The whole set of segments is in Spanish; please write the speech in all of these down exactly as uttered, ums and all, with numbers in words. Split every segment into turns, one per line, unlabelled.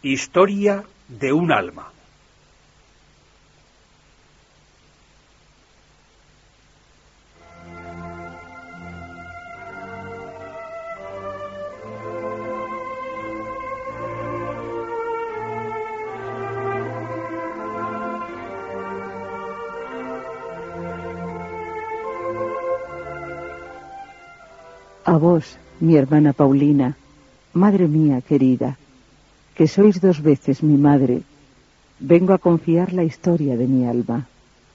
Historia de un alma.
A vos, mi hermana Paulina, madre mía querida, que sois dos veces mi madre, vengo a confiar la historia de mi alma.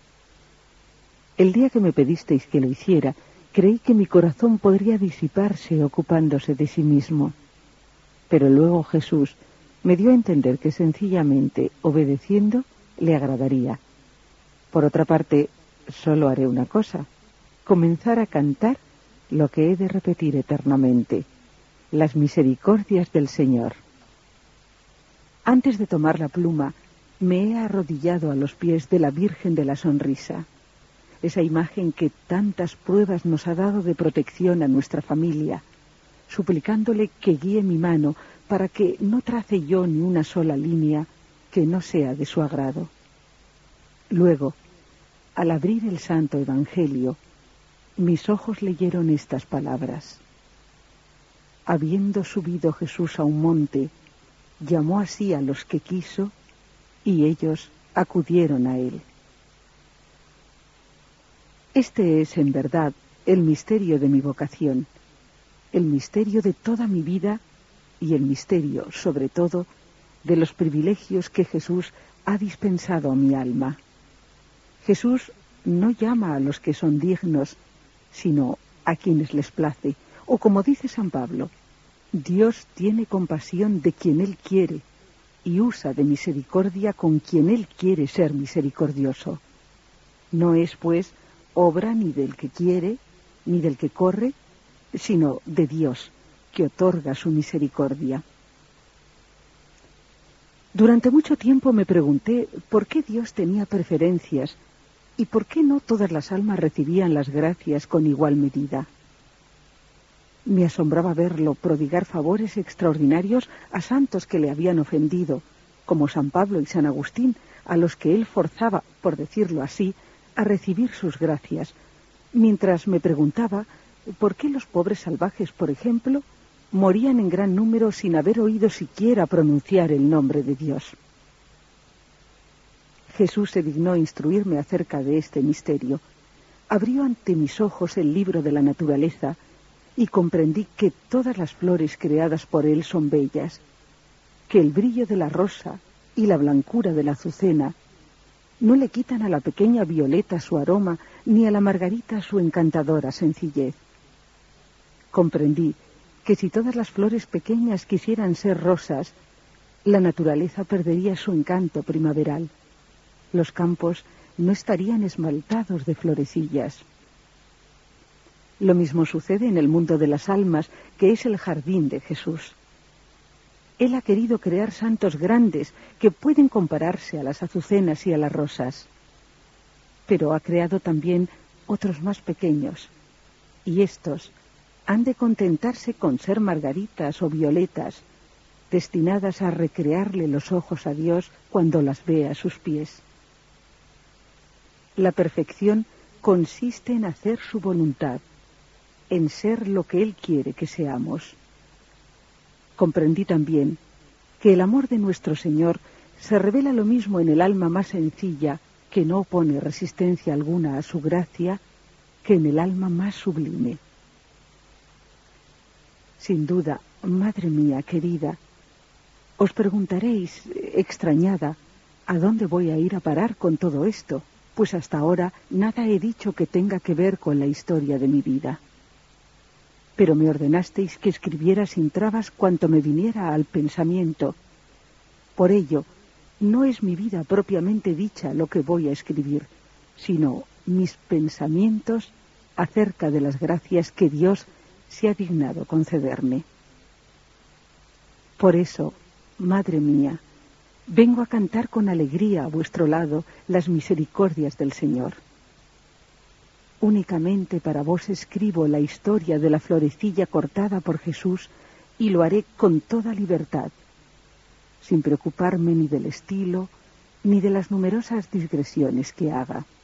El día que me pedisteis que lo hiciera, creí que mi corazón podría disiparse ocupándose de sí mismo. Pero luego Jesús me dio a entender que sencillamente, obedeciendo, le agradaría. Por otra parte, solo haré una cosa: comenzar a cantar lo que he de repetir eternamente: las misericordias del Señor. Antes de tomar la pluma, me he arrodillado a los pies de la Virgen de la Sonrisa, esa imagen que tantas pruebas nos ha dado de protección a nuestra familia, suplicándole que guíe mi mano para que no trace yo ni una sola línea que no sea de su agrado. Luego, al abrir el Santo Evangelio, mis ojos leyeron estas palabras: habiendo subido Jesús a un monte, llamó así a los que quiso, y ellos acudieron a él. Este es, en verdad, el misterio de mi vocación, el misterio de toda mi vida y el misterio, sobre todo, de los privilegios que Jesús ha dispensado a mi alma. Jesús no llama a los que son dignos, sino a quienes les place, o como dice San Pablo, Dios tiene compasión de quien Él quiere y usa de misericordia con quien Él quiere ser misericordioso. No es, pues, obra ni del que quiere, ni del que corre, sino de Dios, que otorga su misericordia. Durante mucho tiempo me pregunté por qué Dios tenía preferencias y por qué no todas las almas recibían las gracias con igual medida. Me asombraba verlo prodigar favores extraordinarios a santos que le habían ofendido, como San Pablo y San Agustín, a los que él forzaba, por decirlo así, a recibir sus gracias, mientras me preguntaba por qué los pobres salvajes, por ejemplo, morían en gran número sin haber oído siquiera pronunciar el nombre de Dios. Jesús se dignó instruirme acerca de este misterio. Abrió ante mis ojos el libro de la naturaleza y comprendí que todas las flores creadas por él son bellas, que el brillo de la rosa y la blancura de la azucena no le quitan a la pequeña violeta su aroma ni a la margarita su encantadora sencillez. Comprendí que si todas las flores pequeñas quisieran ser rosas, la naturaleza perdería su encanto primaveral. Los campos no estarían esmaltados de florecillas. Lo mismo sucede en el mundo de las almas, que es el jardín de Jesús. Él ha querido crear santos grandes que pueden compararse a las azucenas y a las rosas, pero ha creado también otros más pequeños, y estos han de contentarse con ser margaritas o violetas, destinadas a recrearle los ojos a Dios cuando las ve a sus pies. La perfección consiste en hacer su voluntad, en ser lo que Él quiere que seamos. Comprendí también que el amor de nuestro Señor se revela lo mismo en el alma más sencilla, que no opone resistencia alguna a su gracia, que en el alma más sublime. Sin duda, madre mía querida, os preguntaréis, extrañada, ¿a dónde voy a ir a parar con todo esto? Pues hasta ahora nada he dicho que tenga que ver con la historia de mi vida. Pero me ordenasteis que escribiera sin trabas cuanto me viniera al pensamiento. Por ello, no es mi vida propiamente dicha lo que voy a escribir, sino mis pensamientos acerca de las gracias que Dios se ha dignado concederme. Por eso, madre mía, vengo a cantar con alegría a vuestro lado las misericordias del Señor. Únicamente para vos escribo la historia de la florecilla cortada por Jesús y lo haré con toda libertad. sin preocuparme ni del estilo, ni de las numerosas digresiones que haga.